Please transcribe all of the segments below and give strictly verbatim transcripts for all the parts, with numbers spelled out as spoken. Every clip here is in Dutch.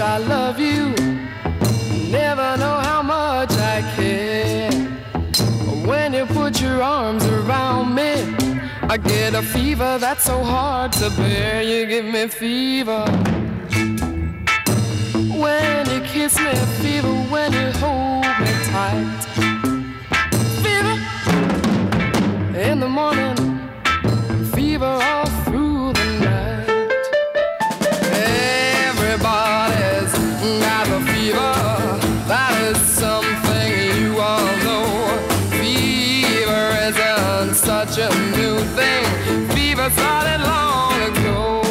I love you, never know how much I care. When you put your arms around me, I get a fever that's so hard to bear. You give me fever when you kiss me, fever when you hold me tight. Fever in the morning, fever all through the night. Everybody's got a fever, that is something you all know. Fever isn't such a new thing, fever started long ago.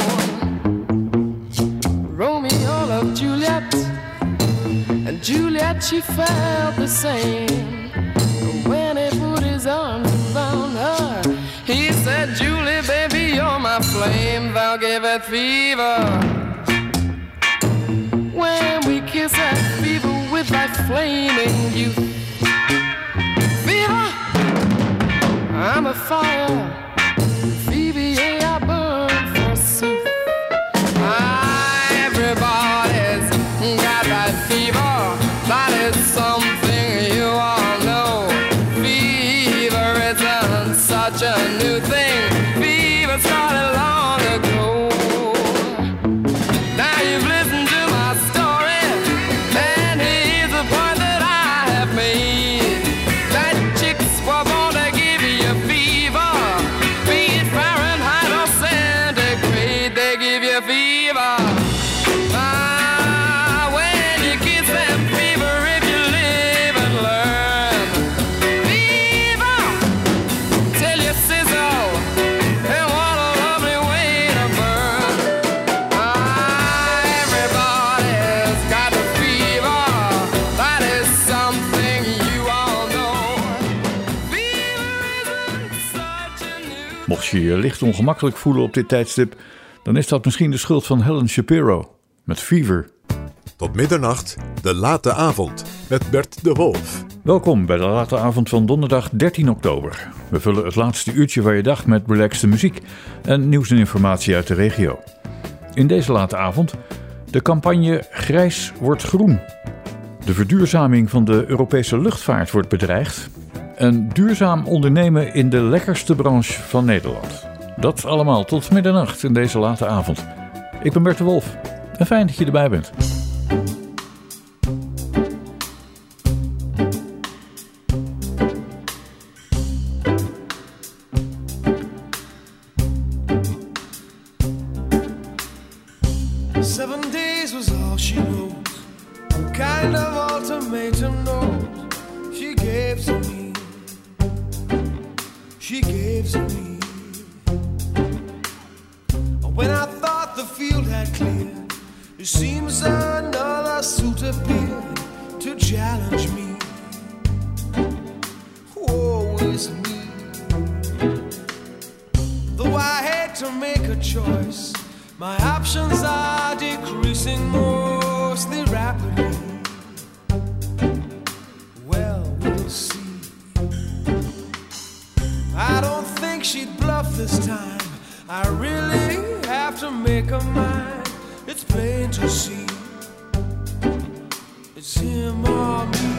Romeo loved Juliet, and Juliet, she felt the same. When he put his arms around her, he said, Julie, baby, you're my flame, thou gave it fever. When we kiss that fever with that flaming youth. Fever, I'm a fire, Phoebe, yeah, I burn forsooth. Ah, everybody's got that fever, that is something you all know. Fever isn't such a new thing, fever started long ago. Now you've listened to my story, and here's the point that I have made. That chicks were born to give you fever, be it Fahrenheit or centigrade, they give you fever. Ah, when you kiss them fever, if you live and learn. Fever till you sizzle, and what a lovely way to burn. Ah, everybody's got the fever, that is something you all know. Fever isn't such a new. Mocht je je licht ongemakkelijk voelen op dit tijdstip, dan is dat misschien de schuld van Helen Shapiro met Fever. Tot middernacht, de late avond met Bert de Wolf. Welkom bij de late avond van donderdag dertien oktober. We vullen het laatste uurtje van je dag met relaxte muziek en nieuws en informatie uit de regio. In deze late avond de campagne Grijs wordt groen. De verduurzaming van de Europese luchtvaart wordt bedreigd. En duurzaam ondernemen in de lekkerste branche van Nederland. Dat allemaal tot middernacht in deze late avond. Ik ben Bert de Wolf en fijn dat je erbij bent. Seven days was all she wrote. Kind of ultimatum note she gave to me. She gave to me. When I thought the field had cleared, it seems another suit appeared to challenge me. Woe is me. Though I hate to make a choice, my options are decreasing mostly rapidly. Well, we'll see. I don't think she'd bluff this time. I really have to make her mind. It's plain to see. It's him or me.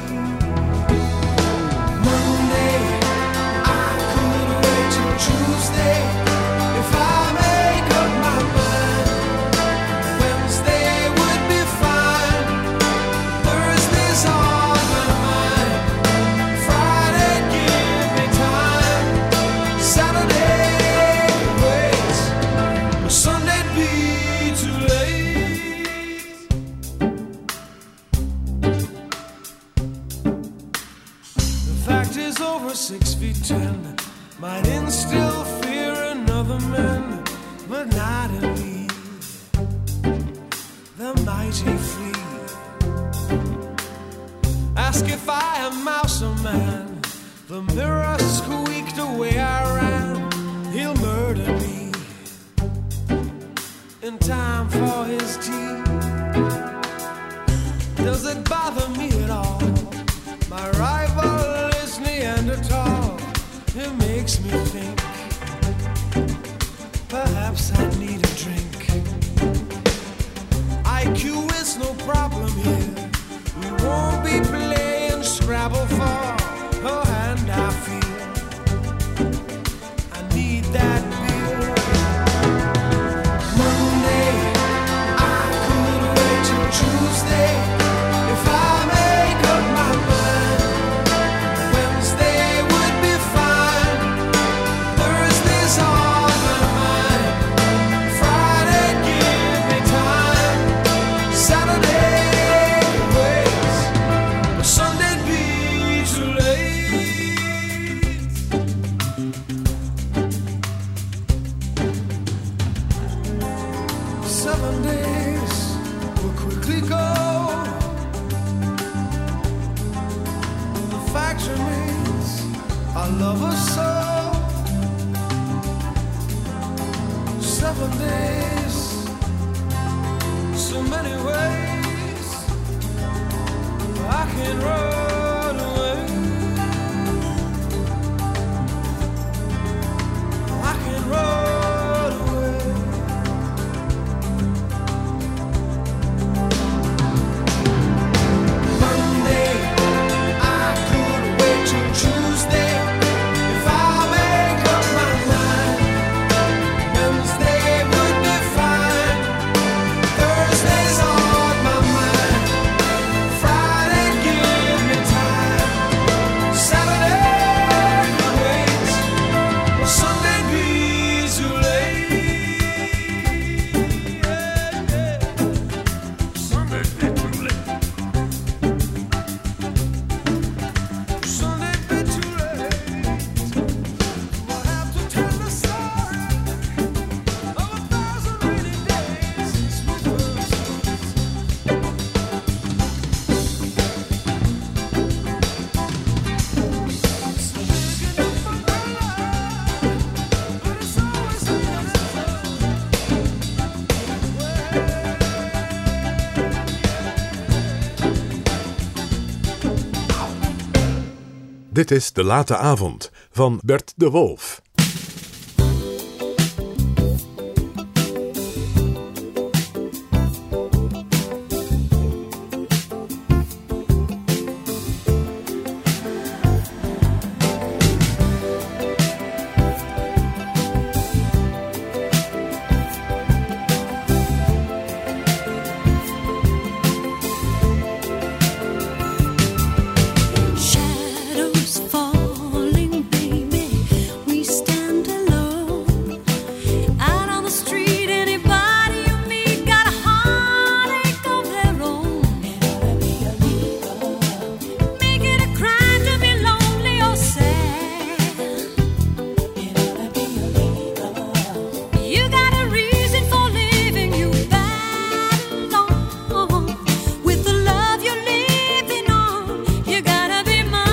Monday, I could wait till Tuesday. If I make up my mind, Wednesday would be fine. Thursday's on my mind. Friday, give me time. Saturday, wait. Sunday'd be too late. The fact is, over six feet ten might instill fear in other men, but not in me. The mighty flee. Ask if I am mouse or man. The mirror squeaked away I ran. He'll murder me in time for his tea. Does it bother me at all? My rival is Neanderthal. It makes me think perhaps I need a drink. I Q is I love her so. Seven days, so many ways I can run away. I can run away. Monday, I could wait till Tuesday. If I make up my mind, Wednesday would be fine. Thursday's on my mind. Friday, give me time. Saturday, could wait. Will Sunday be too late? Sunday be too late. Sunday be too late. We'll have to tell the story of a thousand rainy days since we first met. So big enough for my life, but it's always a Dit is De Late Avond van Bert de Wolf. Shadows falling, baby, we stand alone. Out on the street, anybody you meet got a heartache of their own. Make it a crime to be lonely or sad. You got a reason for living, you battle on. With the love you're living on, you gotta be mine.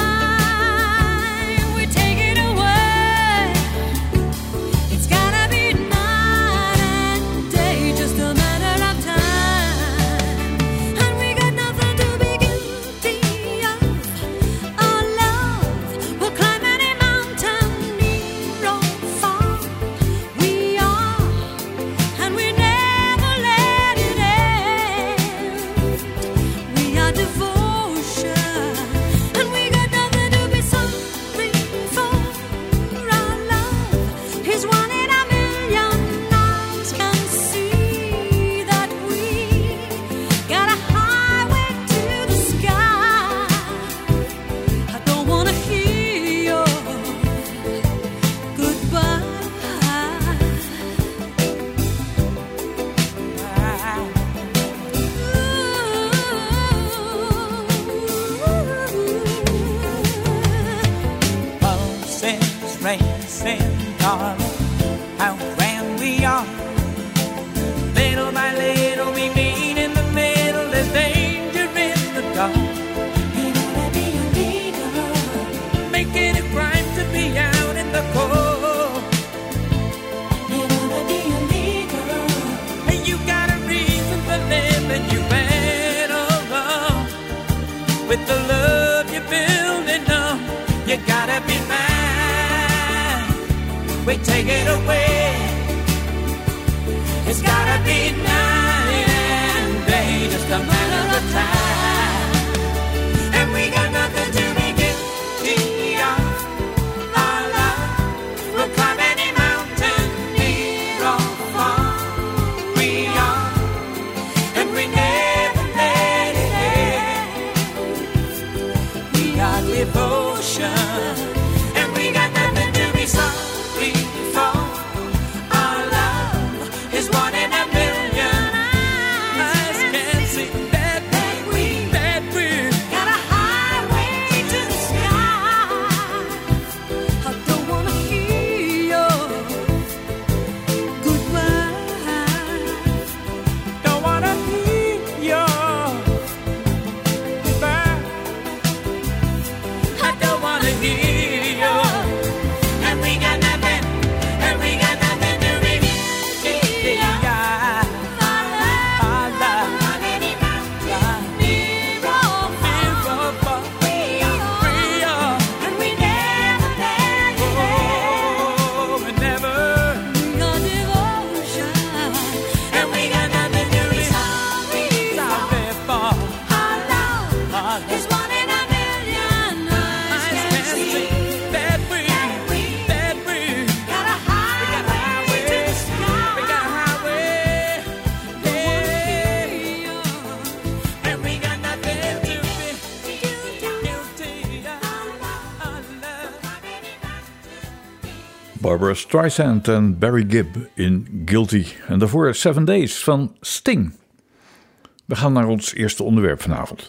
We take it away. It's gotta be night and day, just a matter of time. And we got nothing to be guilty of. Our love will climb any mountain, near or far. We are, and we never let it end. We are devotion, and we got nothing to be sorry for. Our love is one in a million. Eyes can see that we got a highway to the sky. I don't wanna hear your goodbye. Pulses racing, darling, how grand we are. Little by little we meet in the middle. There's danger in the dark. You gotta be a leader. Make it a crime to be out in the cold. You gotta be a leader. And you got a reason for living. You better run with the love you're building up. You gotta be mine. We take it away. It's gotta be night and day, just a matter of time. And we got nothing to be guilty of. Our love will climb any mountain, near or far. We are, and we never let it end. We are devotion, and we got nothing to be sorry for. Our love is one in a million. Eyes can't see that way we Barbara Streisand en Barry Gibb in Guilty. En daarvoor Seven Days van Sting. We gaan naar ons eerste onderwerp vanavond.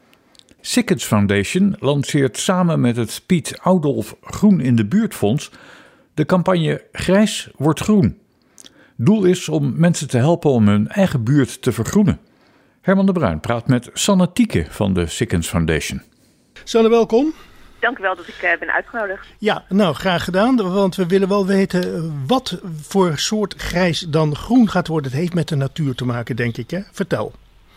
Sickens Foundation lanceert samen met het Piet Oudolf Groen in de Buurt Fonds de campagne Grijs wordt groen. Doel is om mensen te helpen om hun eigen buurt te vergroenen. Herman de Bruin praat met Sanne Tieke van de Sickens Foundation. Sanne, welkom. Dank u wel dat ik uh, ben uitgenodigd. Ja, nou graag gedaan, want we willen wel weten wat voor soort grijs dan groen gaat worden. Het heeft met de natuur te maken, denk ik, hè? Vertel.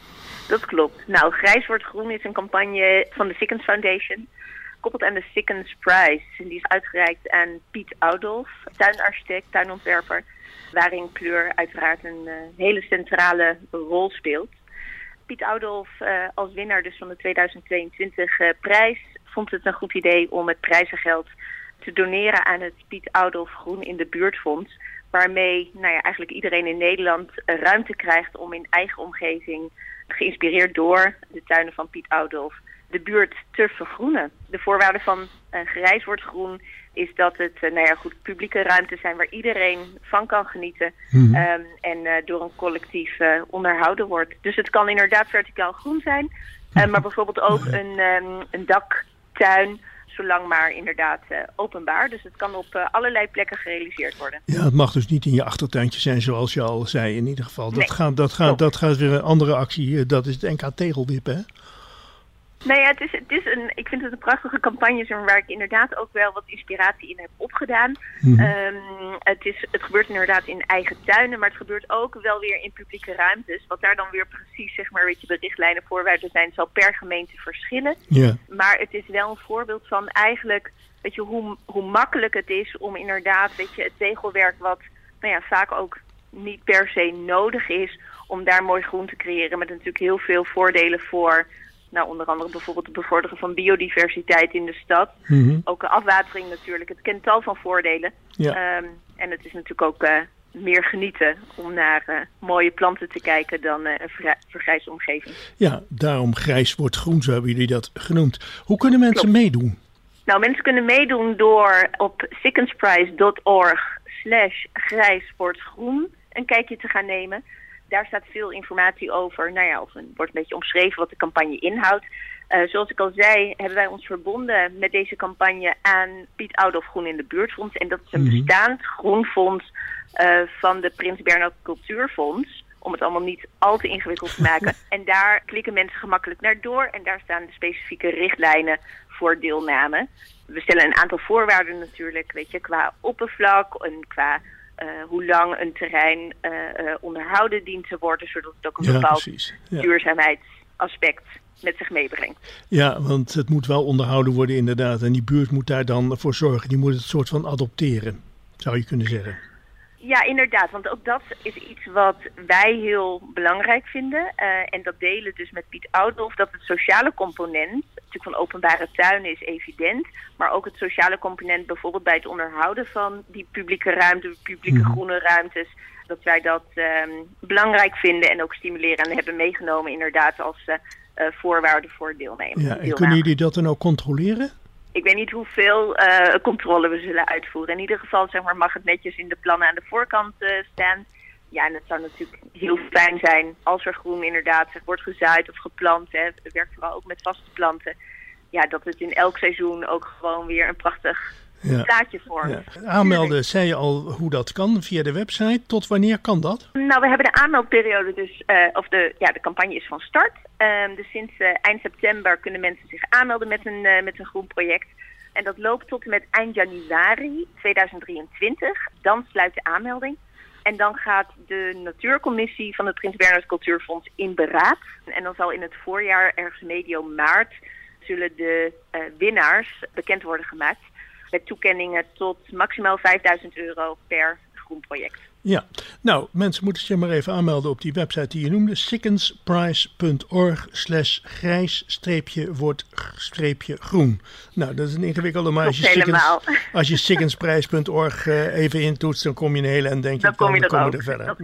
Dat klopt. Nou, Grijs wordt groen is een campagne van de Sickens Foundation. Koppeld aan de Sickens Prize. Die is uitgereikt aan Piet Oudolf, tuinarchitect, tuinontwerper. Waarin kleur uiteraard een uh, hele centrale rol speelt. Piet Oudolf uh, als winnaar dus van de tweeduizend tweeëntwintig uh, prijs vond het een goed idee om het prijzengeld te doneren aan het Piet Oudolf Groen in de Buurt Fonds. Waarmee nou ja, eigenlijk iedereen in Nederland uh, ruimte krijgt om in eigen omgeving, geïnspireerd door de tuinen van Piet Oudolf, de buurt te vergroenen. De voorwaarde van uh, Grijs wordt groen is dat het uh, nou ja, goed, publieke ruimtes zijn waar iedereen van kan genieten. Mm-hmm. um, en uh, door een collectief uh, onderhouden wordt. Dus het kan inderdaad verticaal groen zijn, uh, maar bijvoorbeeld ook een, um, een daktuin, zolang maar inderdaad uh, openbaar. Dus het kan op uh, allerlei plekken gerealiseerd worden. Ja, het mag dus niet in je achtertuintje zijn, zoals je al zei in ieder geval. Dat, nee, gaat, dat, gaat, dat gaat weer een andere actie. Dat is het N K Tegelwippen, hè? Nee, ja, het is, het is een, ik vind het een prachtige campagne waar ik inderdaad ook wel wat inspiratie in heb opgedaan. Mm-hmm. Um, het, is, het gebeurt inderdaad in eigen tuinen, maar het gebeurt ook wel weer in publieke ruimtes. Wat daar dan weer precies, zeg maar, weet je, de richtlijnen voorwaarden zijn, zal per gemeente verschillen. Yeah. Maar het is wel een voorbeeld van eigenlijk, weet je, hoe, hoe makkelijk het is om inderdaad, weet je, het tegelwerk wat, nou ja, vaak ook niet per se nodig is, om daar mooi groen te creëren met natuurlijk heel veel voordelen voor. Nou, onder andere bijvoorbeeld het bevorderen van biodiversiteit in de stad. Mm-hmm. Ook de afwatering natuurlijk. Het kent tal van voordelen. Ja. Um, en het is natuurlijk ook uh, meer genieten om naar uh, mooie planten te kijken dan uh, een vrij, vergrijsde omgeving. Ja, daarom Grijs wordt groen, zo hebben jullie dat genoemd. Hoe kunnen mensen Klopt. meedoen? Nou, mensen kunnen meedoen door op sickensprize.org slash grijs wordt groen een kijkje te gaan nemen. Daar staat veel informatie over. Nou ja, of er wordt een beetje omschreven wat de campagne inhoudt. Uh, zoals ik al zei, hebben wij ons verbonden met deze campagne aan Piet Oudolf Groen in de Buurt Fonds. En dat is een mm-hmm. bestaand groenfonds uh, van de Prins Bernhard Cultuurfonds. Om het allemaal niet al te ingewikkeld te maken. En daar klikken mensen gemakkelijk naar door. En daar staan de specifieke richtlijnen voor deelname. We stellen een aantal voorwaarden natuurlijk, weet je, qua oppervlak en qua Uh, hoe lang een terrein uh, uh, onderhouden dient te worden, zodat het ook een ja, bepaald ja. duurzaamheidsaspect met zich meebrengt. Ja, want het moet wel onderhouden worden inderdaad. En die buurt moet daar dan voor zorgen. Die moet het soort van adopteren, zou je kunnen zeggen. Ja, inderdaad. Want ook dat is iets wat wij heel belangrijk vinden. Uh, en dat delen dus met Piet Oudolf. Dat het sociale component, natuurlijk van openbare tuinen is evident. Maar ook het sociale component bijvoorbeeld bij het onderhouden van die publieke ruimte, publieke mm. groene ruimtes. Dat wij dat um, belangrijk vinden en ook stimuleren en hebben meegenomen inderdaad als uh, uh, voorwaarde voor deelnemen. Ja, en kunnen jullie dat dan ook controleren? Ik weet niet hoeveel uh, controle we zullen uitvoeren. In ieder geval, zeg maar, mag het netjes in de plannen aan de voorkant uh, staan. Ja, en het zou natuurlijk heel fijn zijn als er groen inderdaad zeg, wordt gezaaid of geplant. Hè. Het werkt vooral ook met vaste planten. Ja, dat het in elk seizoen ook gewoon weer een prachtig ja. plaatje vormt. Ja. Aanmelden, zei je al hoe dat kan via de website. Tot wanneer kan dat? Nou, we hebben de aanmeldperiode dus, uh, of de, ja, de campagne is van start. Um, dus sinds uh, eind september kunnen mensen zich aanmelden met een, uh, met een groen project. En dat loopt tot en met eind januari tweeduizend drieëntwintig. Dan sluit de aanmelding. En dan gaat de natuurcommissie van het Prins Bernhard Cultuurfonds in beraad. En dan zal in het voorjaar, ergens medio maart, zullen de uh, winnaars bekend worden gemaakt. Met toekenningen tot maximaal vijfduizend euro per groen project. Ja, nou, mensen moeten zich maar even aanmelden op die website die je noemde. sickensprize.org slash grijs streepje wordt streepje groen. Nou, dat is een ingewikkelde, maar als je, Sickens, als je sickensprize.org uh, even intoetst, dan kom je een hele en denk je, dan, dan kom je dan er, kom je er verder. Dat ja.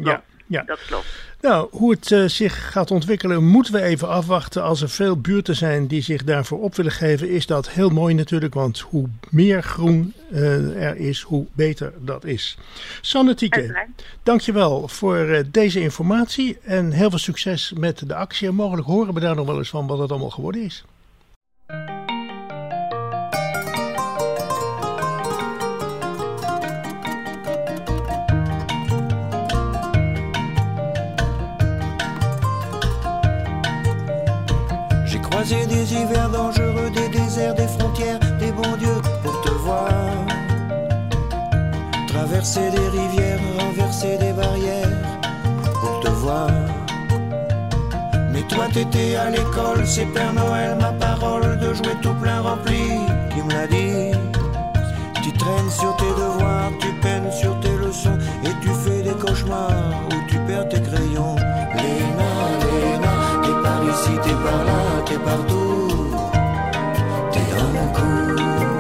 Ja. Dat klopt. Nou, hoe het uh, zich gaat ontwikkelen moeten we even afwachten. Als er veel buurten zijn die zich daarvoor op willen geven, is dat heel mooi natuurlijk. Want hoe meer groen uh, er is, hoe beter dat is. Sanne Tieke, dankjewel voor uh, deze informatie. En heel veel succes met de actie. En mogelijk horen we daar nog wel eens van wat het allemaal geworden is. Croiser des hivers dangereux, des déserts, des frontières, des bons dieux pour te voir. Traverser des rivières, renverser des barrières pour te voir. Mais toi t'étais à l'école, c'est Père Noël, ma parole de jouer tout plein rempli qui me l'a dit. Tu traînes sur tes devoirs, tu peines sur tes leçons et tu fais des cauchemars où tu perds tes crayons. Léna, Léna, t'es par ici, t'es par là, t'es partout, t'es dans mon cou.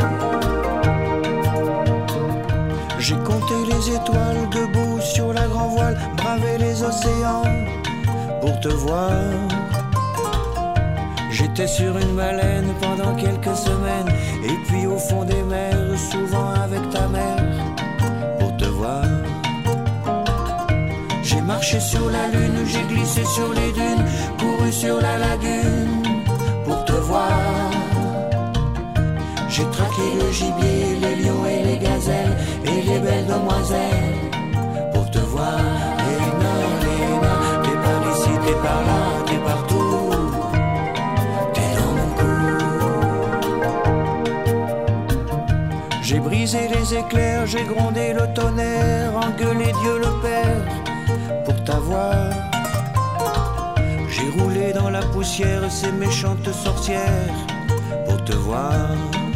J'ai compté les étoiles debout sur la grand voile, bravé les océans pour te voir. J'étais sur une baleine pendant quelques semaines, et puis au fond des mers, souvent avec ta mère, pour te voir. J'ai marché sur la lune, j'ai glissé sur les dunes, couru sur la lagune, pour te voir. J'ai traqué le gibier, les lions et les gazelles, et les belles demoiselles, pour te voir. Léna, Léna, t'es par ici, t'es par là, t'es partout. J'ai brisé les éclairs, j'ai grondé le tonnerre, engueulé Dieu le Père pour t'avoir. J'ai roulé dans la poussière ces méchantes sorcières pour te voir.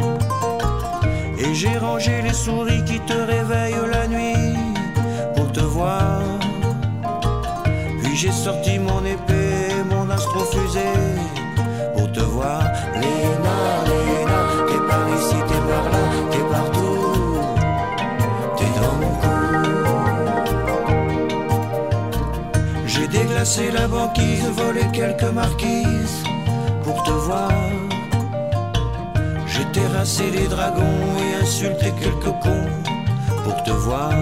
Et j'ai rangé les souris qui te réveillent la nuit pour te voir. Puis j'ai sorti mon épée, mon astrofusée pour te voir. Léna, Léna, t'es par ici, t'es par là, t'es partout, t'es dans mon cou. J'ai déglacé la banquise, volé quelques marquises pour te voir. J'ai terrassé les dragons et insulté quelques cons pour te voir.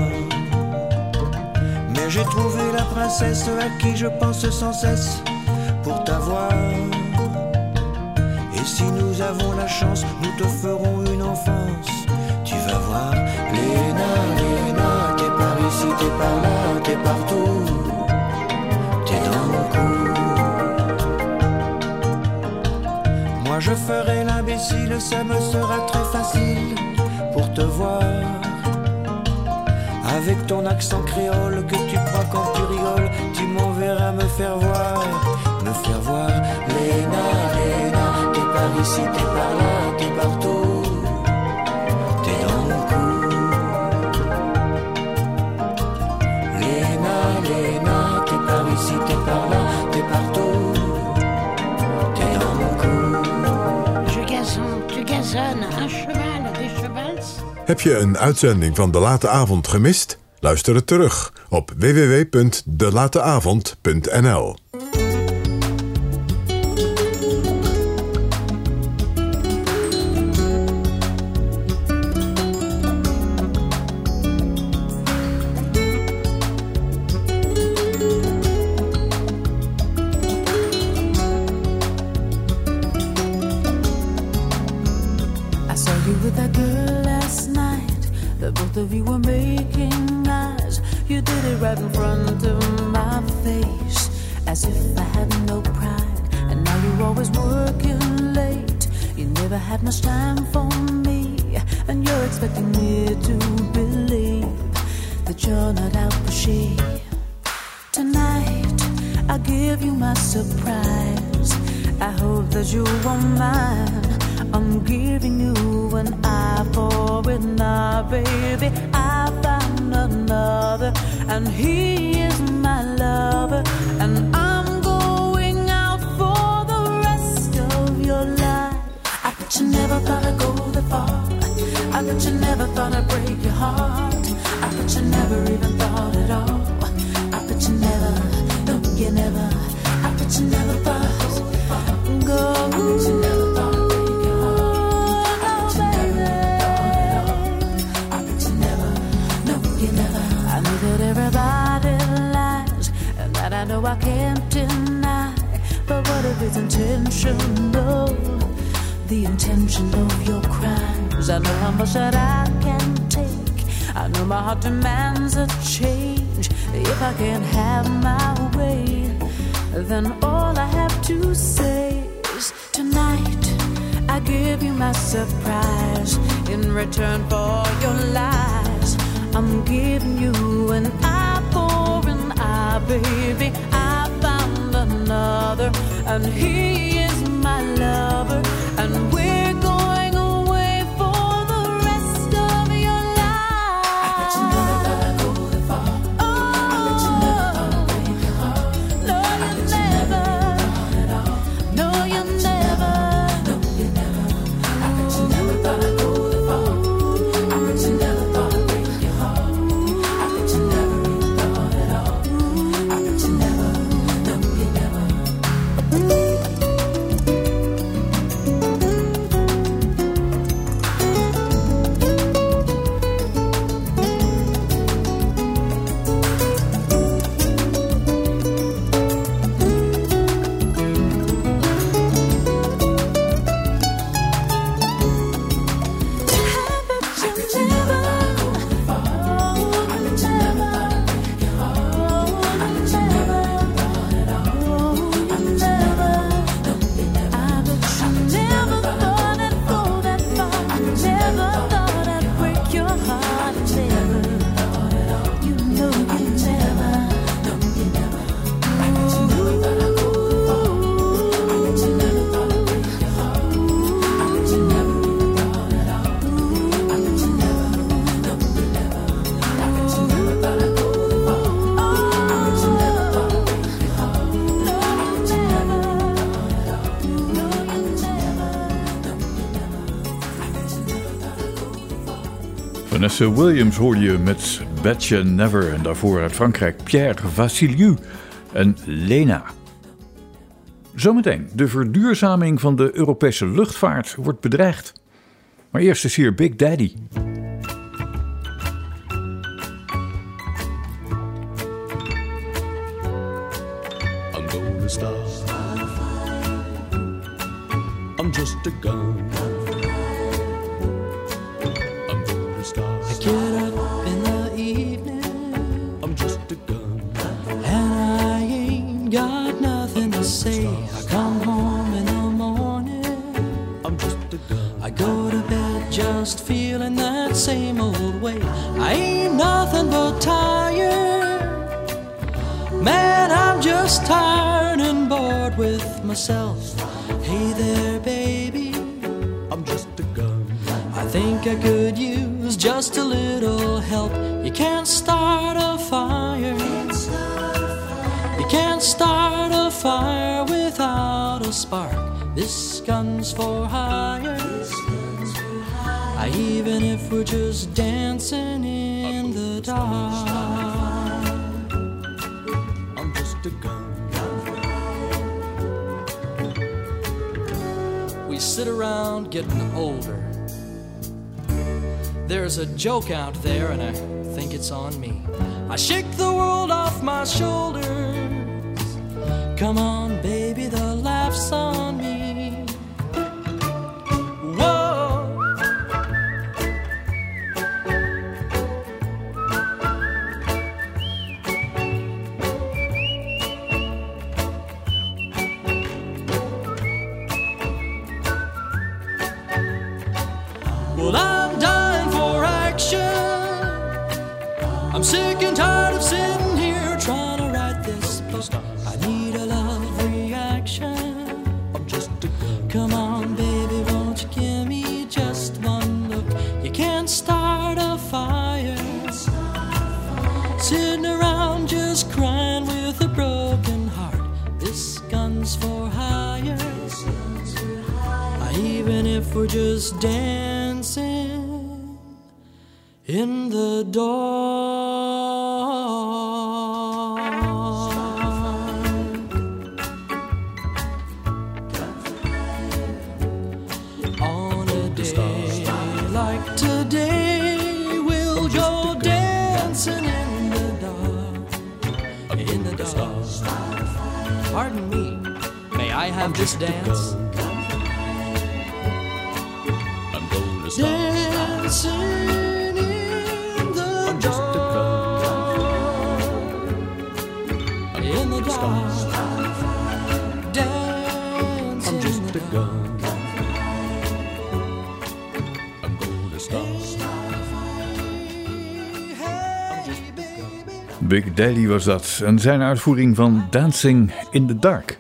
Mais j'ai trouvé la princesse à qui je pense sans cesse pour t'avoir. Et si nous avons la chance, nous te ferons une enfance. Tu vas voir, Léna, Léna, t'es par ici, t'es par là, t'es partout, t'es dans mon cou. Moi je ferai l'imbécile, ça me sera très facile pour te voir. Avec ton accent créole que tu prends quand tu rigoles, tu m'enverras me faire voir, me faire voir. Léna, Léna, t'es par ici, t'es par là, t'es partout, t'es dans mon cou. Léna, Léna, t'es par ici, t'es par là, t'es partout, t'es dans mon cou. Je gazon, tu gazonnes, un cheval, des chevals. Heb je een uitzending van De Late Avond gemist? Luister het terug op w w w punt de late avond punt n l. I saw you with that girl last night. The both of you were making eyes. You did it right in front of my face, as if I had no pride. And now you're always working late. You never had much time for me, and you're expecting me to believe that you're not out for she. Tonight I'll give you my surprise. I hope that you won't mind. I'm giving you an eye for it now, baby. I found another, and he is my lover, and I'm going out for the rest of your life. I bet you never thought I'd go that far. I bet you never thought I'd break your heart. I bet you never even thought at all. I bet you never you never, I bet you never thought, go, I bet you never thought I'd break your heart. I bet you never thought at all. I bet you never, no, you never. I know that everybody lies, and that I know I can't deny. But what if it's intentional? The intention of your crimes. I know how much that I can take. I know my heart demands a change. If I can't have my way, then all I have to say is tonight I give you my surprise. In return for your lies, I'm giving you an eye for an eye, baby. I found another, and he is my lover, and we're going away for the rest of your life. I bet you never thought I'd go that far. Oh, I bet you never thought I'd break your heart. No, you never. At all. No, you never. No, you never. I bet you never thought I'd go that far. I bet you never thought I'd break your heart. I bet you never thought at all. I bet you never. No, you never. Vanessa Williams hoor je met Betcha Never en daarvoor uit Frankrijk Pierre Vassiliou en Lena. Zometeen, de verduurzaming van de Europese luchtvaart wordt bedreigd. Maar eerst is hier Big Daddy. I'm gonna stop. I'm just a gun. I'm gonna stop. I get up in the evening, I'm just a gun. and I ain't got nothing to say. I come home in the morning, I'm just a gun. I go to bed just feeling that same old way. I ain't nothing but tired. Man, I'm just tired and bored with myself. Hey there, baby, I'm just a gun. I think I could use just a little help. You can't start a fire. You can't start a fire without a spark. This gun's for hire. I, even if we're just dancing in the dark. I'm just a gun. We sit around getting older. There's a joke out there, and I think it's on me. I shake the world off my shoulders. Come on, baby, the laugh's on me. Whoa. Well, I'm dying for action. I'm sick and tired of sitting here trying to write this book. I need a love reaction. I'm just a gun. Come on, baby, won't you give me just one look? You can't start a fire sitting around just crying with a broken heart. This gun's for hire. Even if we're just dancing in the dark. today will go dancing in the dark, in the dark. Pardon me, may I have this dance? I'm gonna start. Dancing in the dark, in the dark. Dancing I'm just in the a dark. gun. I'm gonna start. Big Daddy was dat en zijn uitvoering van Dancing in the Dark.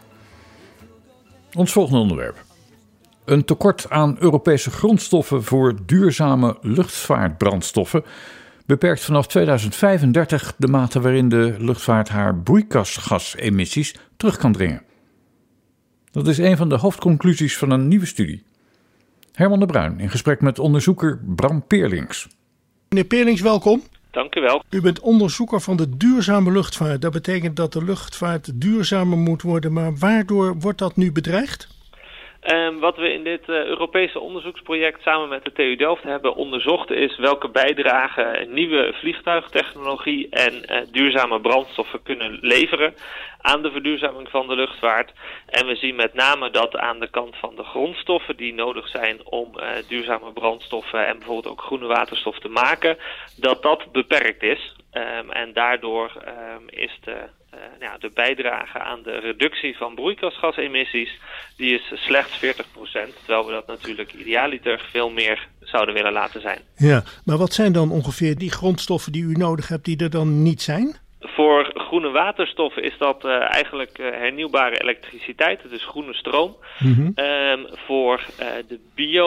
Ons volgende onderwerp. Een tekort aan Europese grondstoffen voor duurzame luchtvaartbrandstoffen beperkt vanaf tweeduizend vijfendertig de mate waarin de luchtvaart haar broeikasgasemissies terug kan dringen. Dat is een van de hoofdconclusies van een nieuwe studie. Herman de Bruin in gesprek met onderzoeker Bram Peerlings. Meneer Peerlings, welkom. Dank u wel. U bent onderzoeker van de duurzame luchtvaart. Dat betekent dat de luchtvaart duurzamer moet worden. Maar waardoor wordt dat nu bedreigd? Um, wat we in dit uh, Europese onderzoeksproject samen met de T U Delft hebben onderzocht is welke bijdrage nieuwe vliegtuigtechnologie en uh, duurzame brandstoffen kunnen leveren aan de verduurzaming van de luchtvaart. En we zien met name dat aan de kant van de grondstoffen die nodig zijn om uh, duurzame brandstoffen en bijvoorbeeld ook groene waterstof te maken, dat dat beperkt is. Um, en daardoor um, is de, uh, ja, de bijdrage aan de reductie van broeikasgasemissies, die is slechts veertig procent, terwijl we dat natuurlijk idealiter veel meer zouden willen laten zijn. Ja, maar wat zijn dan ongeveer die grondstoffen die u nodig hebt die er dan niet zijn? Voor groene waterstoffen is dat uh, eigenlijk uh, hernieuwbare elektriciteit, dus groene stroom. Mm-hmm. Um, voor uh, de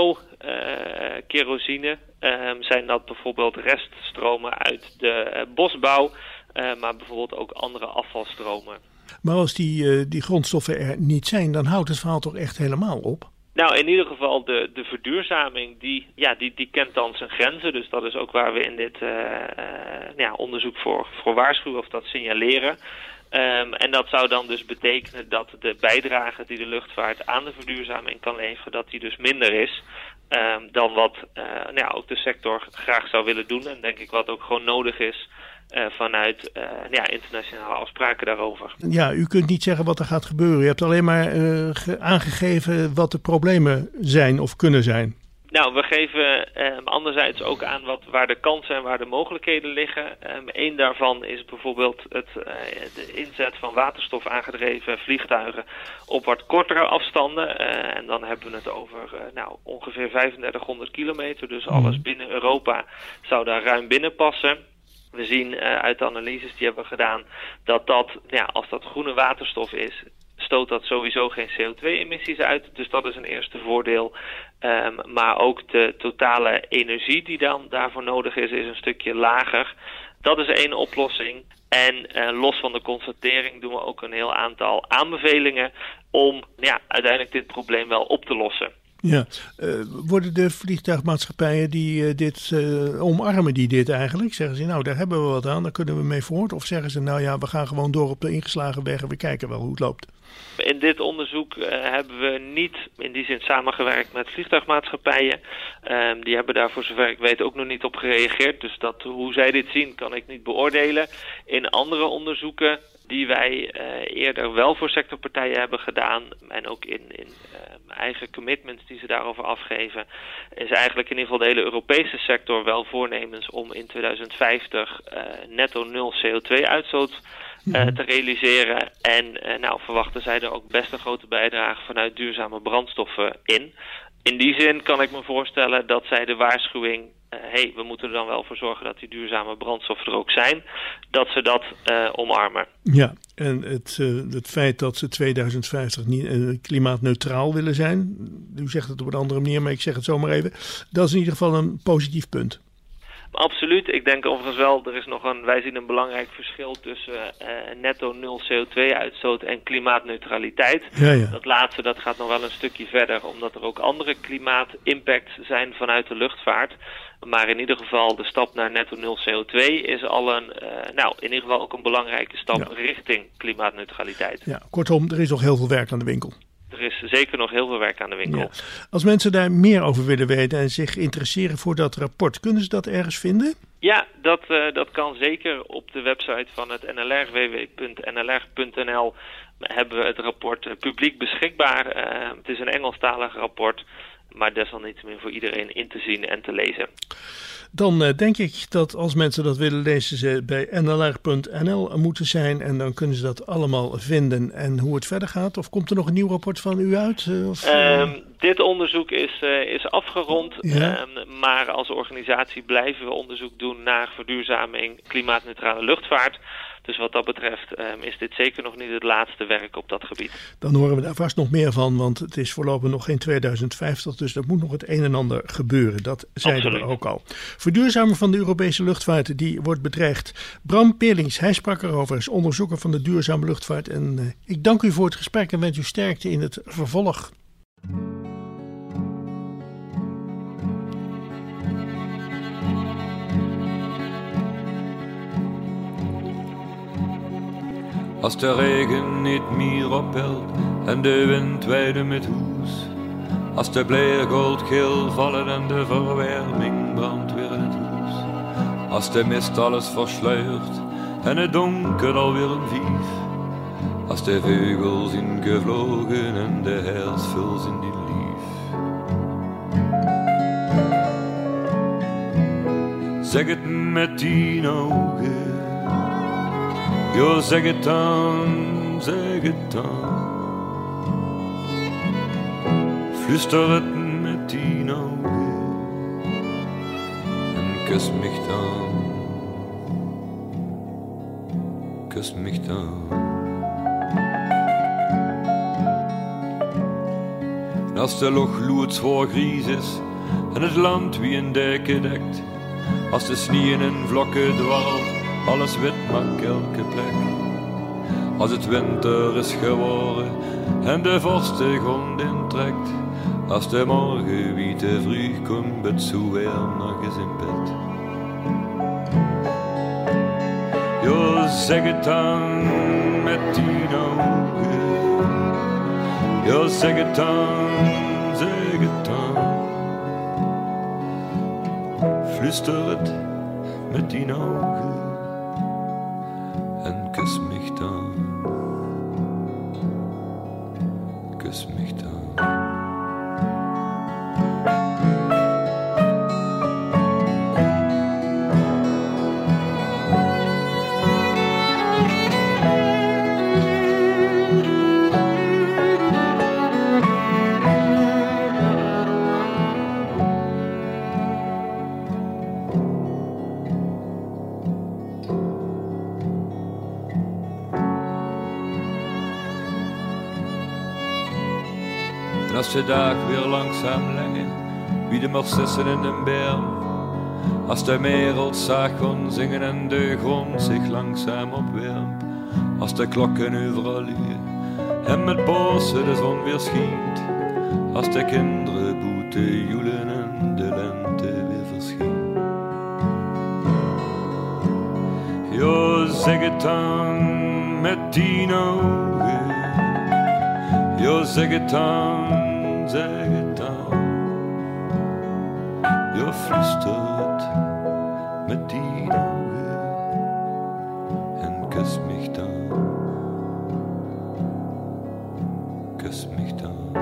bio-kerosine uh, um, zijn dat bijvoorbeeld reststromen uit de uh, bosbouw, uh, maar bijvoorbeeld ook andere afvalstromen. Maar als die, uh, die grondstoffen er niet zijn, dan houdt het verhaal toch echt helemaal op? Nou, in ieder geval de, de verduurzaming, die, ja, die, die kent dan zijn grenzen. Dus dat is ook waar we in dit uh, uh, ja, onderzoek voor, voor waarschuwen of dat signaleren. Um, en dat zou dan dus betekenen dat de bijdrage die de luchtvaart aan de verduurzaming kan leveren, dat die dus minder is um, dan wat uh, nou ja, ook de sector graag zou willen doen. En denk ik wat ook gewoon nodig is uh, vanuit uh, ja, internationale afspraken daarover. Ja, u kunt niet zeggen wat er gaat gebeuren. U hebt alleen maar uh, ge- aangegeven wat de problemen zijn of kunnen zijn. Nou, we geven um, anderzijds ook aan wat, waar de kansen en waar de mogelijkheden liggen. Um, Eén daarvan is bijvoorbeeld het, uh, de inzet van waterstof aangedreven vliegtuigen op wat kortere afstanden. Uh, en dan hebben we het over uh, nou, ongeveer vijfendertighonderd kilometer. Dus alles binnen Europa zou daar ruim binnen passen. We zien uh, uit de analyses die hebben gedaan dat dat, ja, als dat groene waterstof is, stoot dat sowieso geen C O twee emissies uit. Dus dat is een eerste voordeel. Um, maar ook de totale energie die dan daarvoor nodig is, is een stukje lager. Dat is één oplossing. En uh, los van de constatering doen we ook een heel aantal aanbevelingen om ja, uiteindelijk dit probleem wel op te lossen. Ja, uh, worden de vliegtuigmaatschappijen die uh, dit uh, omarmen die dit eigenlijk? Zeggen ze, nou daar hebben we wat aan, daar kunnen we mee voort? Of zeggen ze, nou ja, we gaan gewoon door op de ingeslagen weg en we kijken wel hoe het loopt? In dit onderzoek uh, hebben we niet in die zin samengewerkt met vliegtuigmaatschappijen. Um, die hebben daar voor zover ik weet ook nog niet op gereageerd. Dus dat, hoe zij dit zien kan ik niet beoordelen. In andere onderzoeken die wij uh, eerder wel voor sectorpartijen hebben gedaan en ook in, in uh, eigen commitments die ze daarover afgeven, is eigenlijk in ieder geval de hele Europese sector wel voornemens om in tweeduizend vijftig uh, netto nul C O twee uitstoot uh, te realiseren. En uh, nou verwachten zij er ook best een grote bijdrage vanuit duurzame brandstoffen in. In die zin kan ik me voorstellen dat zij de waarschuwing, hé, uh, hey, we moeten er dan wel voor zorgen dat die duurzame brandstoffen er ook zijn, dat ze dat uh, omarmen. Ja, en het, uh, het feit dat ze tweeduizend vijftig niet, uh, klimaatneutraal willen zijn, u zegt het op een andere manier, maar ik zeg het zomaar even, dat is in ieder geval een positief punt. Absoluut. Ik denk overigens wel, er is nog een, wij zien een belangrijk verschil tussen uh, netto nul C O twee uitstoot en klimaatneutraliteit. Ja, ja. Dat laatste, dat gaat nog wel een stukje verder, omdat er ook andere klimaatimpacts zijn vanuit de luchtvaart. Maar in ieder geval, de stap naar netto nul C O twee is al een, uh, nou, in ieder geval ook een belangrijke stap ja. richting klimaatneutraliteit. Ja, kortom, er is nog heel veel werk aan de winkel. Er er is zeker nog heel veel werk aan de winkel. Ja. Als mensen daar meer over willen weten en zich interesseren voor dat rapport, kunnen ze dat ergens vinden? Ja, dat, uh, dat kan zeker op de website van het N L R, w w w punt n l r punt n l, hebben we het rapport uh, publiek beschikbaar. Uh, het is een Engelstalig rapport, maar desalniettemin voor iedereen in te zien en te lezen. Dan uh, denk ik dat als mensen dat willen lezen, ze bij n l r punt n l moeten zijn en dan kunnen ze dat allemaal vinden. En hoe het verder gaat, of komt er nog een nieuw rapport van u uit? Uh, of, uh... um, dit onderzoek is, uh, is afgerond, ja. um, maar als organisatie blijven we onderzoek doen naar verduurzaming, klimaatneutrale luchtvaart. Dus wat dat betreft um, is dit zeker nog niet het laatste werk op dat gebied. Dan horen we daar vast nog meer van, want het is voorlopig nog geen tweeduizend vijftig, dus er moet nog het een en ander gebeuren. Dat zeiden we ook al. Verduurzamen van de Europese luchtvaart, die wordt bedreigd. Bram Peerlings, hij sprak erover, is onderzoeker van de duurzame luchtvaart. En uh, ik dank u voor het gesprek en wens u sterkte in het vervolg. Als de regen niet meer ophelt en de wind weide met hoes. Als de bleergold geel vallen en de verwarming brandt weer in het huis. Als de mist alles versluiert en het donker alweer een vies. Als de vogels in gevlogen en de hersvils in die lief. Zeg het met tien ogen. Jo, zeg het dan, zeg het dan. Fluister het met tien ogen en kus mich dan, kus mich dan. En als de lucht loedsvoor gries is en het land wie een deken dekt, als de sneeuw in vlokken dwarrelt, alles wit maakt elke plek. Als het winter is geworden en de vorst de grond intrekt. Als de morgen wie te vroeg komt, bet zo weer nog eens in bed. Jo, zeg het dan met tien ogen. Jo, zeg het dan, zeg het dan. Fluister het met tien ogen. En kus mich dan, kus mich dan. En als de dag weer langzaam leggen, wie de narcissen in de berm. Als de merels zaag gaan zingen en de grond zich langzaam opwermt. Als de klokken overal luien en met boze de zon weer schijnt. Als de kinderen boete joelen en de lente weer verschijnt. Jo, zeg het dan met tien ogen. Jo, zeg het dan, zeg het dan. Jo, fluister het met tien ogen en kus mich dan, kus mich dan.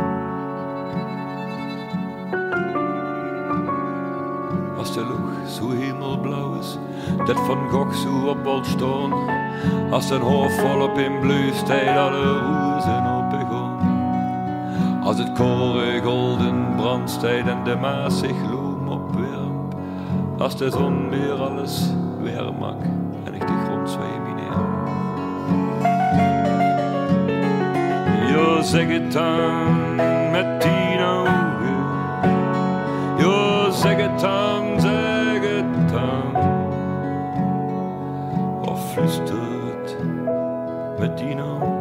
Als de lucht zo hemelblauw is, dat van Gogh zo op wil staan. Als een hoofd volop in blauw staat, alle rozen op begon. Als het koren golden brand staat en de Maas zich loom opwerpt. Als de zon weer alles weer maakt en ik de grond zweem neer. Jo, zeg het dan met tien ogen. Jo, zeg het dan, zeg het dan. Of fluister het met tien ogen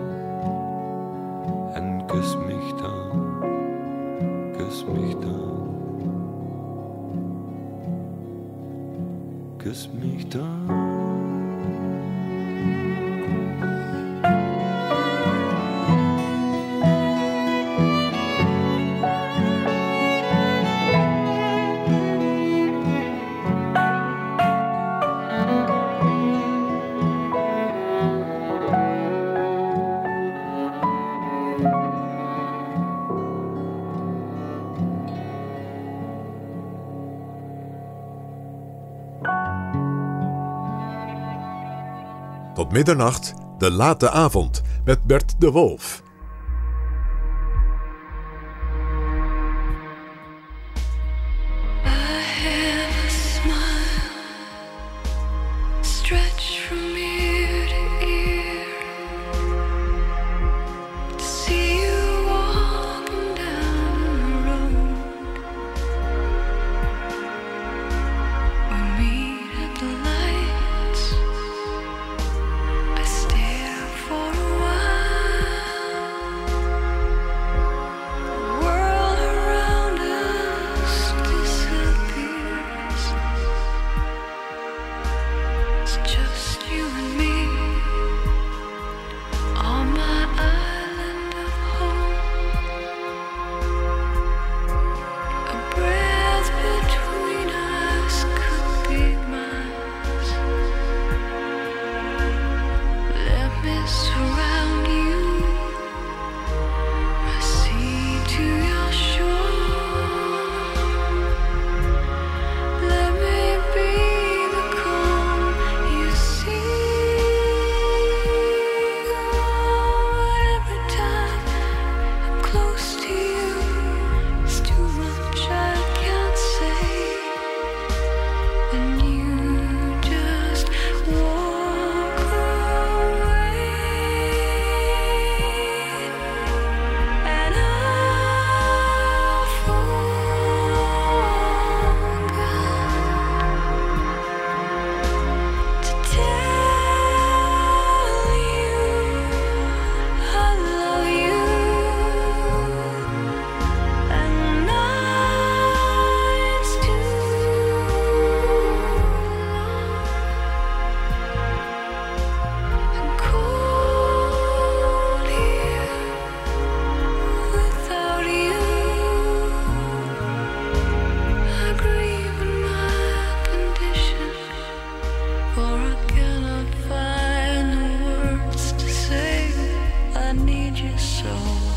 en kus mich dan, kus mich dan, kus mich dan. Tot middernacht, De Late Avond met Bert de Wolf. Stretch from ear to ear to see you walking down the road. We meet at the lights. I stare for a while. The world around us disappears. It's just you and me on my island of home. A breath between us could be miles. Let me surround you, my sea to your shore. Let me be the calm you see. Oh, every time I'm close to you, it's too much I can't say, and you just walk away, and I'll forget to tell you I love you, and the night's too long and cold here without you. I grieve in my condition, for I cannot find the words to say I need you so.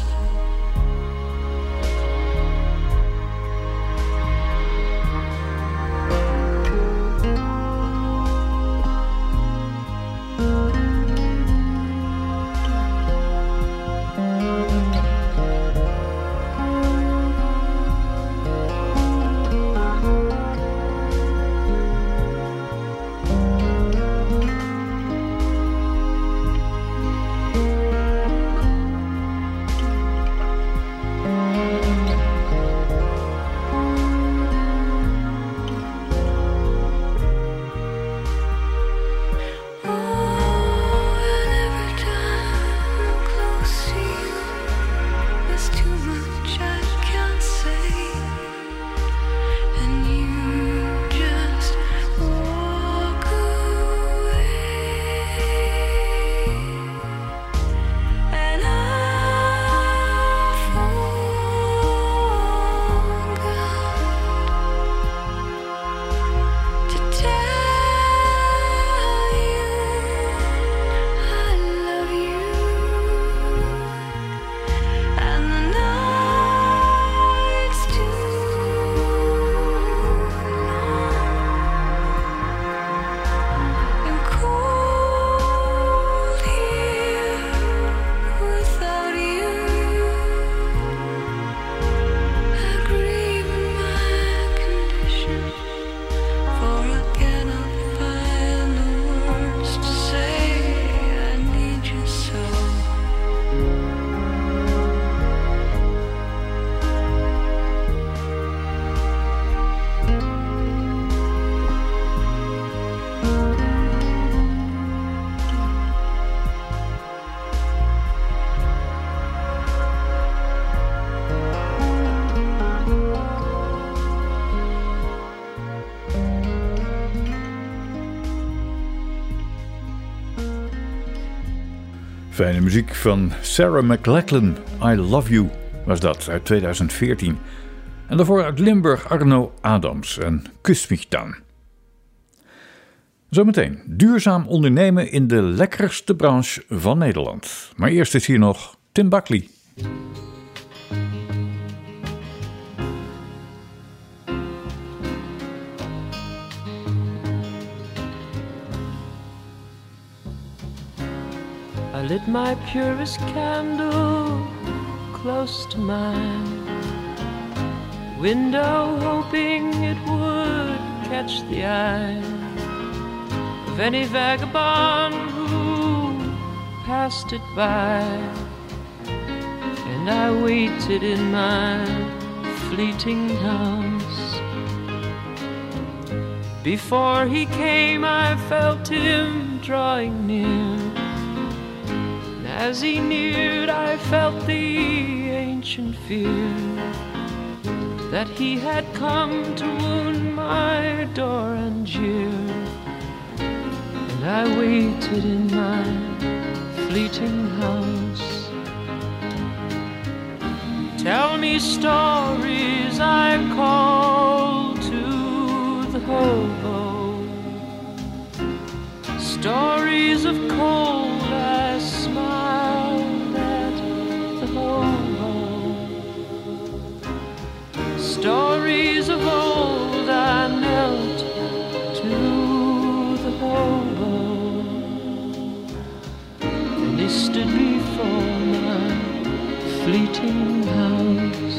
Fijne muziek van Sarah McLachlan, I Love You, was dat, uit tweeduizend veertien. En daarvoor uit Limburg Arno Adams en Kus mich dan. Zometeen duurzaam ondernemen in de lekkerste branche van Nederland. Maar eerst is hier nog Tim Buckley. I lit my purest candle close to mine window, hoping it would catch the eye of any vagabond who passed it by. And I waited in my fleeting house. Before he came, I felt him drawing near. And as he neared, I felt the ancient fear that he had come to wound my door and jeer. And I waited in my fleeting house. Tell me stories, I called to the hobo. Stories of cold, I smiled at the hobo. Stories of old, I knelt to the hobo. And he stood before my fleeting house.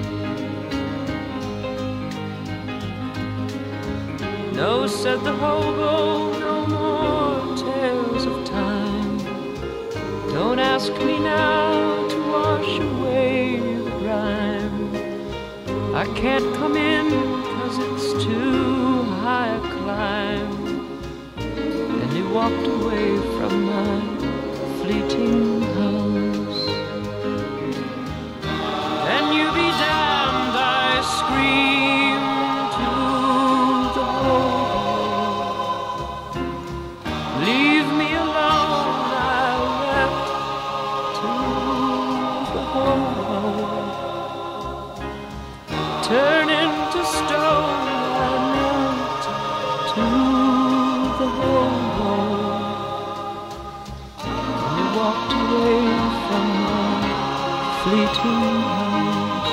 No, said the hobo, no more tales of time. Don't ask me now to wash away the grime. I can't come in 'cause it's too high a climb. And he walked away from my fleeting house. And you be damned, I screamed to the hobo. Leave me alone, I wept to the hobo. Turn into stone, I knelt to the hobo. And he walked away from my fleeting house.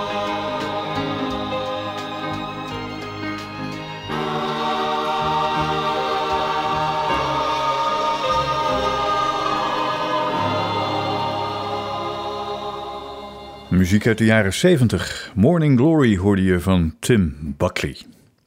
Muziek uit de jaren zeventig. Morning Glory hoorde je van Tim Buckley.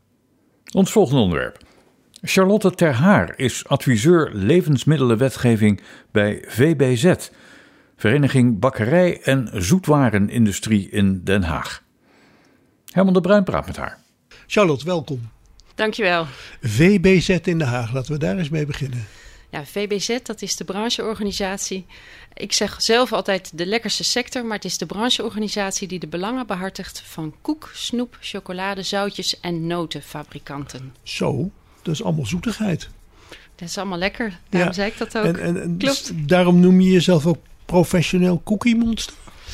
Ons volgende onderwerp. Charlotte Ter Haar is adviseur levensmiddelenwetgeving bij V B Z, Vereniging Bakkerij en Zoetwarenindustrie in Den Haag. Herman de Bruin praat met haar. Charlotte, welkom. Dankjewel. V B Z in Den Haag, laten we daar eens mee beginnen. Ja, V B Z, dat is de brancheorganisatie. Ik zeg zelf altijd de lekkerste sector, maar het is de brancheorganisatie die de belangen behartigt van koek, snoep, chocolade, zoutjes en notenfabrikanten. Zo, dat is allemaal zoetigheid. Dat is allemaal lekker, daarom Ja. zei ik dat ook. En, en, en Klopt. daarom noem je jezelf ook professioneel cookie monster?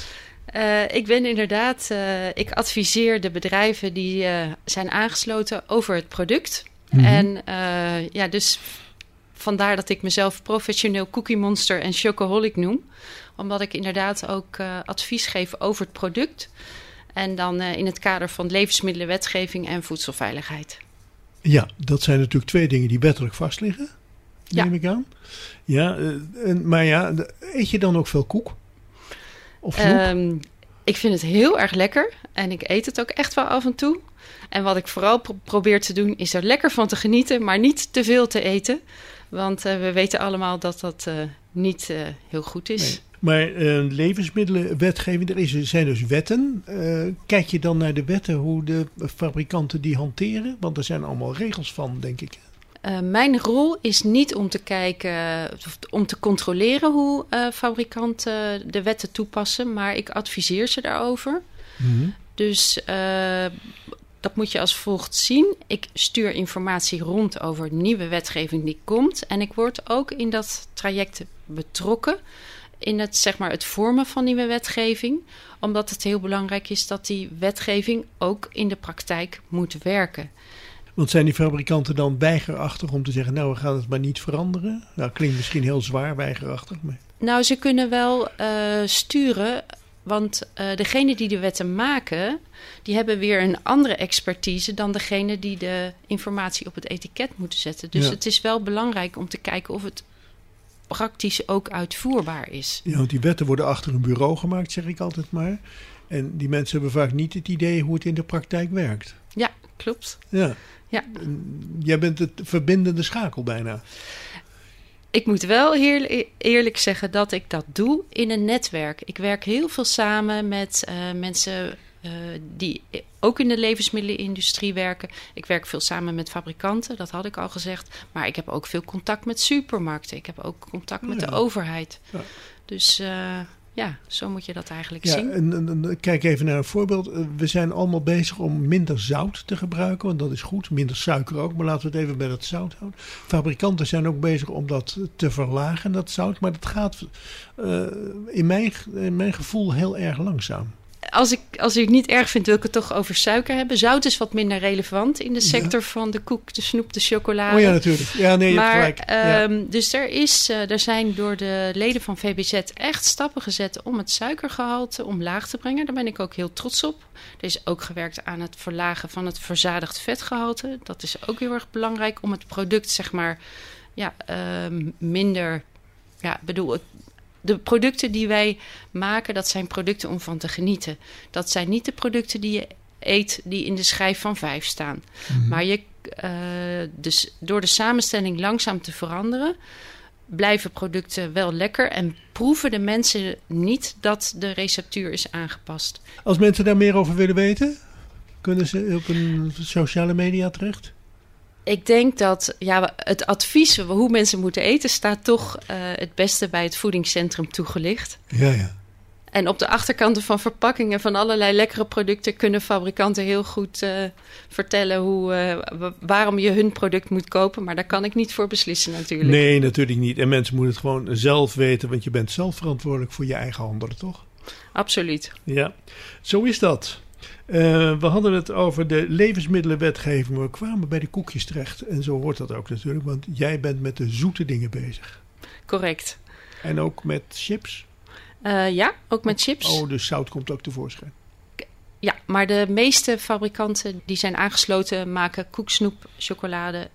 Uh, ik ben inderdaad, uh, ik adviseer de bedrijven die uh, zijn aangesloten over het product. Mhm. En uh, ja, dus vandaar dat ik mezelf professioneel cookie monster en chocoholic noem. Omdat ik inderdaad ook uh, advies geef over het product. En dan uh, in het kader van levensmiddelenwetgeving en voedselveiligheid. Ja, dat zijn natuurlijk twee dingen die wettelijk vastliggen, Ja. neem ik aan. Ja, uh, en, maar ja, de- eet je dan ook veel koek? Of snoep? Um, ik vind het heel erg lekker en ik eet het ook echt wel af en toe. En wat ik vooral pro- probeer te doen is er lekker van te genieten, maar niet te veel te eten. Want uh, we weten allemaal dat dat uh, niet uh, heel goed is. Nee. Maar uh, levensmiddelenwetgeving, er is, er zijn dus wetten. Uh, kijk je dan naar de wetten hoe de fabrikanten die hanteren? Want er zijn allemaal regels van, denk ik. Uh, mijn rol is niet om te kijken, of om te controleren hoe uh, fabrikanten de wetten toepassen, maar ik adviseer ze daarover. Mm-hmm. Dus uh, dat moet je als volgt zien. Ik stuur informatie rond over nieuwe wetgeving die komt. En ik word ook in dat traject betrokken in het, zeg maar, het vormen van nieuwe wetgeving. Omdat het heel belangrijk is dat die wetgeving ook in de praktijk moet werken. Want zijn die fabrikanten dan weigerachtig om te zeggen, nou, we gaan het maar niet veranderen? Nou, klinkt misschien heel zwaar weigerachtig. Maar... Nou, ze kunnen wel uh, sturen, want uh, degene die de wetten maken, die hebben weer een andere expertise dan degene die de informatie op het etiket moeten zetten. Dus Ja. het is wel belangrijk om te kijken of het praktisch ook uitvoerbaar is. Ja, want die wetten worden achter een bureau gemaakt, zeg ik altijd maar. En die mensen hebben vaak niet het idee hoe het in de praktijk werkt. Ja, klopt. Ja. Ja. Jij bent het verbindende schakel bijna. Ik moet wel heer- eerlijk zeggen dat ik dat doe in een netwerk. Ik werk heel veel samen met uh, mensen uh, die ook in de levensmiddelenindustrie werken. Ik werk veel samen met fabrikanten, dat had ik al gezegd. Maar ik heb ook veel contact met supermarkten. Ik heb ook contact met Ja. de overheid. Ja. Dus uh, ja, zo moet je dat eigenlijk Ja, zien. en, en, en kijk even naar een voorbeeld. Uh, We zijn allemaal bezig om minder zout te gebruiken, want dat is goed. Minder suiker ook, maar laten we het even bij dat zout houden. Fabrikanten zijn ook bezig om dat te verlagen, dat zout. Maar dat gaat uh, in, mijn, in mijn gevoel heel erg langzaam. Als ik, als ik het niet erg vind, wil ik het toch over suiker hebben. Zout is wat minder relevant in de sector Ja. van de koek, de snoep, de chocolade. Oh ja, natuurlijk. Ja, nee, je maar, hebt gelijk. Ja. Um, dus er, is, uh, er zijn door de leden van V B Z echt stappen gezet om het suikergehalte omlaag te brengen. Daar ben ik ook heel trots op. Er is ook gewerkt aan het verlagen van het verzadigd vetgehalte. Dat is ook heel erg belangrijk om het product, zeg maar, ja, um, minder... Ja, bedoel, het, de producten die wij maken, dat zijn producten om van te genieten. Dat zijn niet de producten die je eet die in de schijf van vijf staan. Mm-hmm. Maar je, uh, dus door de samenstelling langzaam te veranderen, blijven producten wel lekker en proeven de mensen niet dat de receptuur is aangepast. Als mensen daar meer over willen weten, kunnen ze op een sociale media terecht? Ik denk dat ja, het advies hoe mensen moeten eten staat toch uh, het beste bij het voedingscentrum toegelicht. Ja, ja. En op de achterkanten van verpakkingen van allerlei lekkere producten kunnen fabrikanten heel goed uh, vertellen hoe, uh, waarom je hun product moet kopen. Maar daar kan ik niet voor beslissen natuurlijk. Nee, natuurlijk niet. En mensen moeten het gewoon zelf weten, want je bent zelf verantwoordelijk voor je eigen handelen, toch? Absoluut. Ja, zo is dat. Uh, we hadden het over de levensmiddelenwetgeving, maar we kwamen bij de koekjes terecht. En zo hoort dat ook natuurlijk, want jij bent met de zoete dingen bezig. Correct. En ook met chips? Uh, ja, ook met chips. Oh, dus zout komt ook tevoorschijn. Ja, maar de meeste fabrikanten die zijn aangesloten maken koek, snoep, chocolade.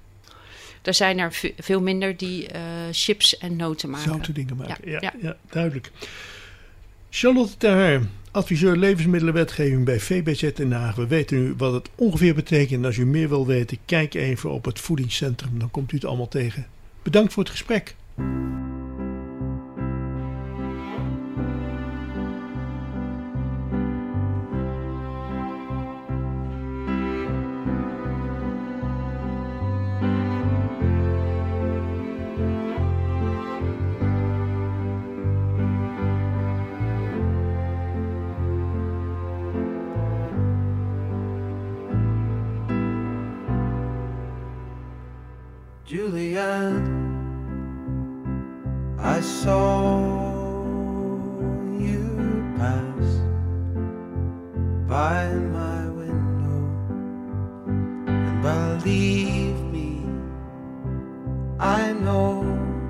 Er zijn er v- veel minder die uh, chips en noten maken. Zoute dingen maken, ja, ja, ja. ja duidelijk. Charlotte ter Haar, adviseur levensmiddelenwetgeving bij V B Z in Den Haag. We weten nu wat het ongeveer betekent. En als u meer wil weten, kijk even op het voedingscentrum. Dan komt u het allemaal tegen. Bedankt voor het gesprek. Juliet, I saw you pass by my window, and believe me, I know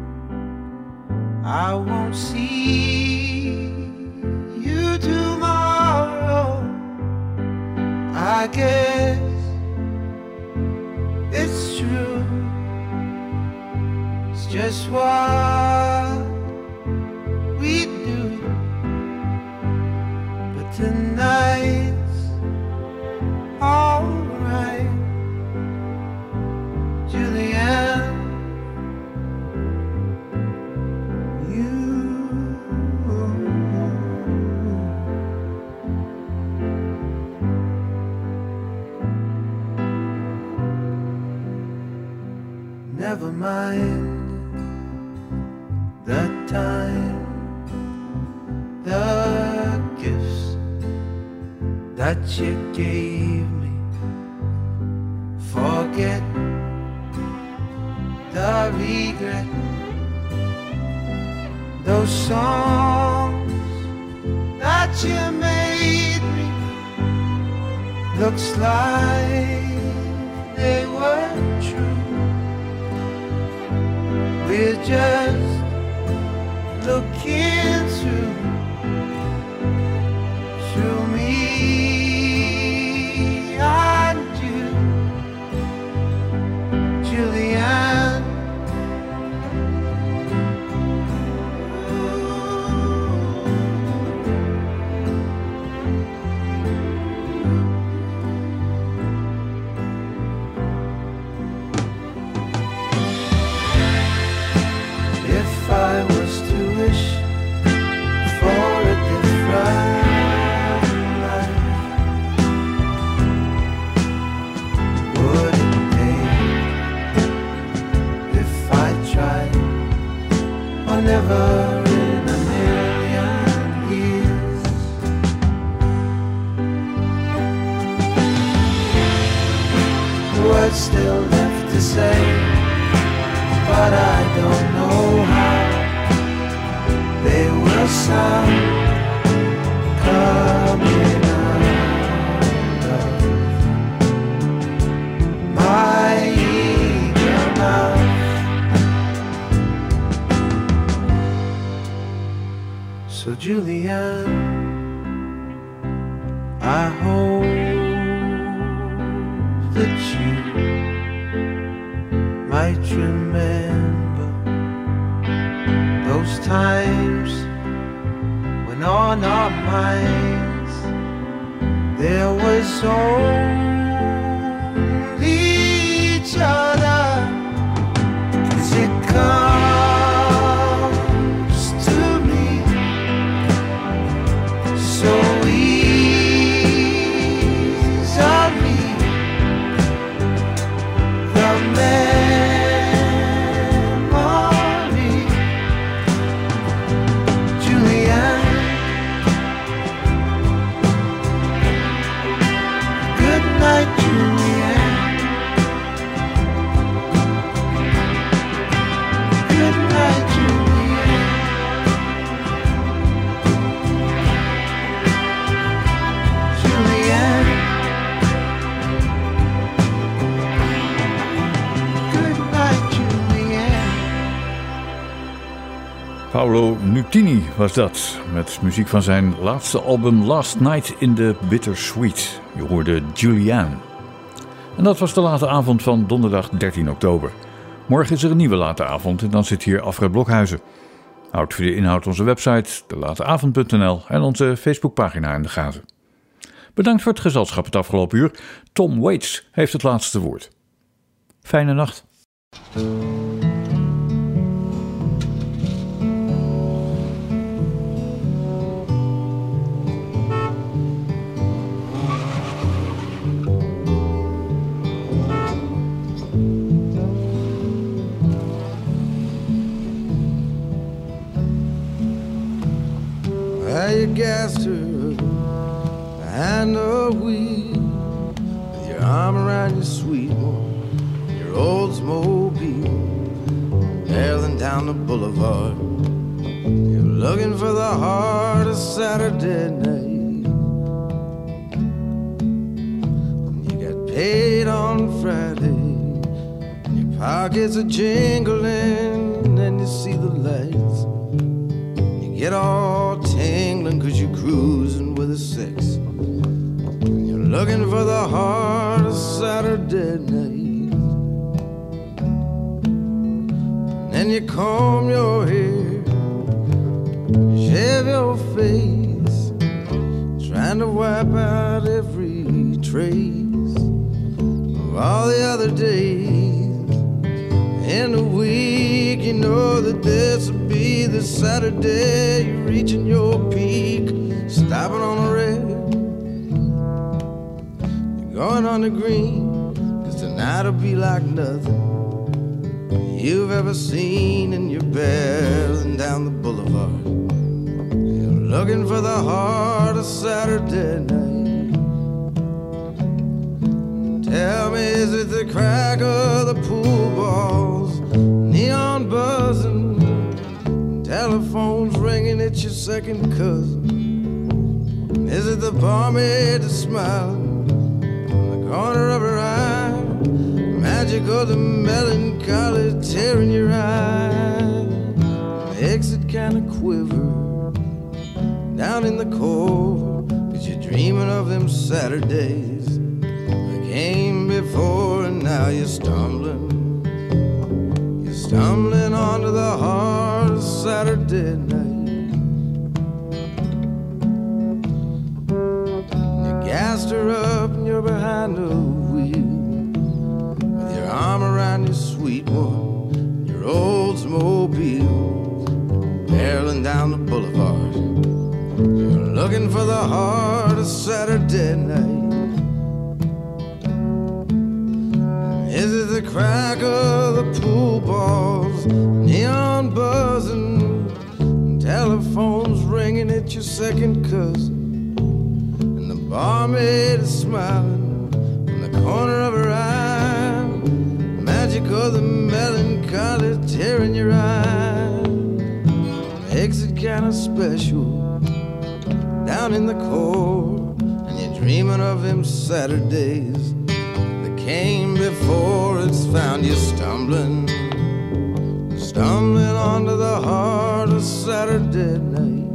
I won't see you tomorrow. I guess it's true. Just what we do, but tonight's alright, Julianne. You, never mind the time, the gifts that you gave me. Forget the regret. Those songs that you made me, looks like they were true. We're just looking through, through me and you, Julianne. never in a million years. What's still left to say, but I don't know how they will sound coming out of my eager mouth. So Julianne, I hope that you might remember those times when on our minds there was only each other. 'Cause it comes to me so easily, the memory, Julianne. Good night, Julianne. Good night, Julianne. Julianne. Good night, Julianne. Paolo Nutini was dat, met muziek van zijn laatste album Last Night in the Bittersweet. Je hoorde Julianne. En dat was de late avond van donderdag dertien oktober. Morgen is er een nieuwe late avond en dan zit hier Alfred Blokhuizen. Houd voor de inhoud onze website, de lateavond punt n l en onze Facebookpagina in de gaten. Bedankt voor het gezelschap het afgelopen uur. Tom Waits heeft het laatste woord. Fijne nacht. Well, you gassed her behind the wheel with your arm around your sweet one, your Oldsmobile, barreling down the boulevard. You're looking for the heart of Saturday night. And you got paid on Friday, and your pockets are jingling, and you see the lights. Get all tingling 'cause you're cruising with a six. You're looking for the heart of Saturday night. And you comb your hair, shave your face, trying to wipe out every trace of all the other days in the week. You know that this will be the Saturday you're reaching your peak, stopping on the red, you're going on the green, 'cause tonight will be like nothing you've ever seen, and you're barreling down the boulevard. You're looking for the heart of Saturday night. Tell me, is it the crack of the pool balls, neon buzzing, telephones ringing, it's your second cousin? Is it the barmaid that's smiling in the corner of her eye, magic of the melancholy tearing your eye, makes it kind of quiver down in the core, 'cause you're dreaming of them Saturdays that came before, and now you're stumbling Stumbling onto the heart of Saturday night. You gassed her up and you're behind the wheel, with your arm around your sweet one, your Oldsmobile, barreling down the boulevard. You're looking for the heart of Saturday night. Is it the crack of the pool balls, neon buzzing, bringing it your second cousin. And the barmaid is smiling in the corner of her eye. Magic of the melancholy tearing your eye makes it kind of special down in the core. And you're dreaming of them Saturdays that came before. It's found you stumbling, stumbling onto the heart of Saturday night.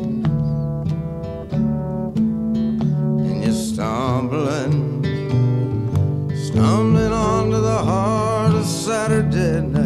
And you're stumbling, stumbling onto the heart of Saturday night.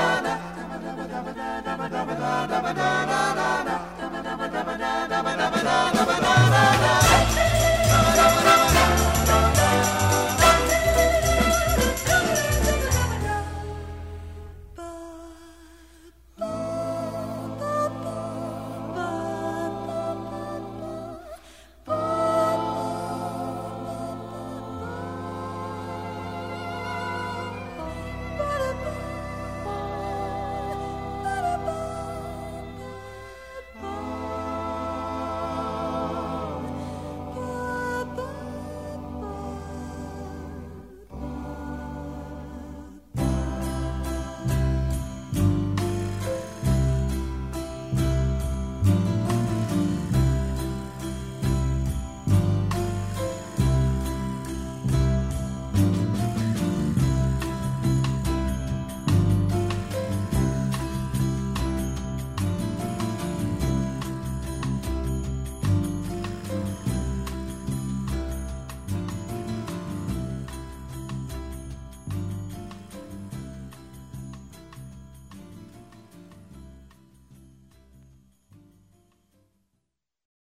Da